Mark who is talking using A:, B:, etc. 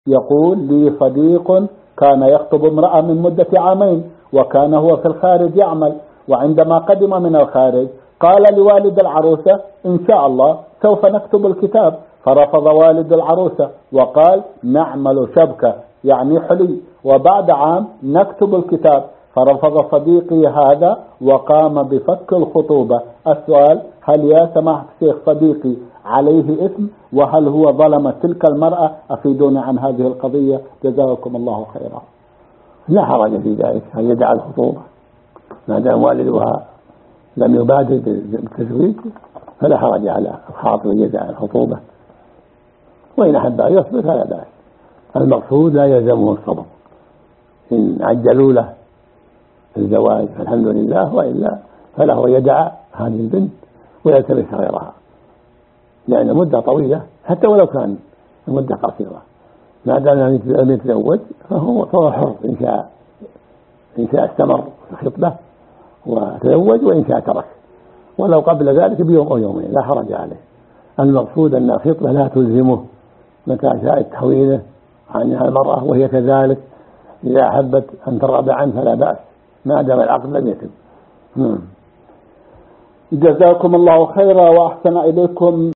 A: يقول لي صديق كان يخطب امرأة من مدة عامين، وكان هو في الخارج يعمل، وعندما قدم من الخارج قال لوالد العروسة إن شاء الله سوف نكتب الكتاب، فرفض والد العروسة وقال نعمل شبكة يعني حلي، وبعد عام نكتب الكتاب. فرفض صديقي هذا وقام بفك الخطوبة. السؤال: هل يا سماحة الشيخ صديقي عليه إثم؟ وهل هو ظلم تلك المرأة؟ أفيدوني عن هذه القضية جزاكم الله خيرا.
B: لا حرج في ذلك أن يدعى الخطوبة ما دام والدها لم يبادر بالتزويج، فلا حرج على الخاطب أن يدعى الخطوبة، وإن أحب أن يصبر فلا بأس. المقصود لا يلزمه الصبر، إن عجلوا له الزواج فالحمد لله، وإلا فله أن يدعى هذه البنت ويلتمس غيرها، لأن مدة طويلة حتى ولو كان المدة قصيرة، ما دام لم يتزوج فهو حر، إن شاء استمر في الخطبة وتزوج، وإن شاء ترك، ولو قبل ذلك بيوم أو يومين لا حرج عليه. المقصود أن الخطبة لا تلزمه متى شاءت تحويله عنها المرأة، وهي كذلك إذا أحبت أن ترغب عنه فلا بأس ما دام العقد لم يتم.
A: جزاكم الله خيرا وأحسن إليكم.